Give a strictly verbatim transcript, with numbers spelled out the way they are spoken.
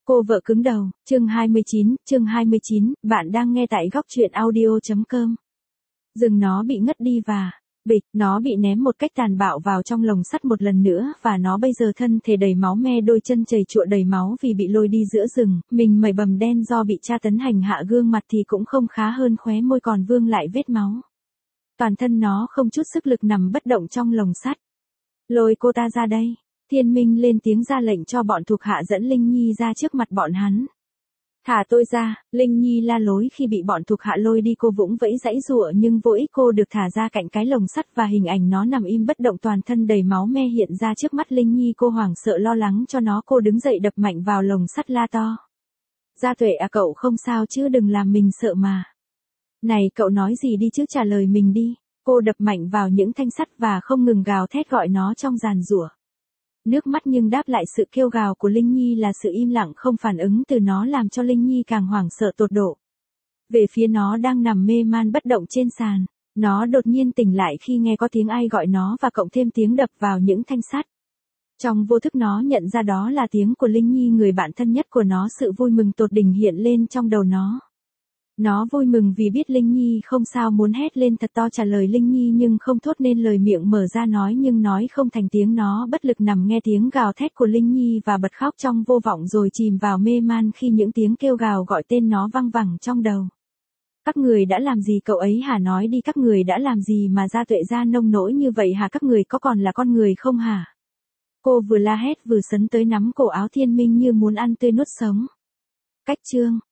Cô vợ cứng đầu, chương hai mươi chín, chương hai mươi chín, bạn đang nghe tại góc truyện audio.com. Rừng nó bị ngất đi và, bịch, nó bị ném một cách tàn bạo vào trong lồng sắt một lần nữa và nó bây giờ thân thể đầy máu me, đôi chân chầy chụa đầy máu vì bị lôi đi giữa rừng, mình mẩy bầm đen do bị tra tấn hành hạ, gương mặt thì cũng không khá hơn, khóe môi còn vương lại vết máu. Toàn thân nó không chút sức lực nằm bất động trong lồng sắt. Lôi cô ta ra đây. Thiên Minh lên tiếng ra lệnh cho bọn thuộc hạ dẫn Linh Nhi ra trước mặt bọn hắn. Thả tôi ra, Linh Nhi la lối khi bị bọn thuộc hạ lôi đi, cô vũng vẫy giãy giụa nhưng vô ích, cô được thả ra cạnh cái lồng sắt và hình ảnh nó nằm im bất động toàn thân đầy máu me hiện ra trước mắt Linh Nhi. Cô hoảng sợ lo lắng cho nó, cô đứng dậy đập mạnh vào lồng sắt la to. Gia Tuệ à, cậu không sao chứ, đừng làm mình sợ mà. Này cậu nói gì đi chứ, trả lời mình đi. Cô đập mạnh vào những thanh sắt và không ngừng gào thét gọi nó trong giàn giụa. Nước mắt nhưng đáp lại sự kêu gào của Linh Nhi là sự im lặng không phản ứng từ nó, làm cho Linh Nhi càng hoảng sợ tột độ. Về phía nó đang nằm mê man bất động trên sàn, nó đột nhiên tỉnh lại khi nghe có tiếng ai gọi nó và cộng thêm tiếng đập vào những thanh sắt. Trong vô thức nó nhận ra đó là tiếng của Linh Nhi, người bạn thân nhất của nó. Sự vui mừng tột đỉnh hiện lên trong đầu nó. Nó vui mừng vì biết Linh Nhi không sao, muốn hét lên thật to trả lời Linh Nhi nhưng không thốt nên lời, miệng mở ra nói nhưng nói không thành tiếng. Nó bất lực nằm nghe tiếng gào thét của Linh Nhi và bật khóc trong vô vọng rồi chìm vào mê man khi những tiếng kêu gào gọi tên nó văng vẳng trong đầu. Các người đã làm gì cậu ấy hả? Nói đi, các người đã làm gì mà Gia Tuệ ra nông nỗi như vậy hả? Các người có còn là con người không hả? Cô vừa la hét vừa sấn tới nắm cổ áo Thiên Minh như muốn ăn tươi nuốt sống. Cách chương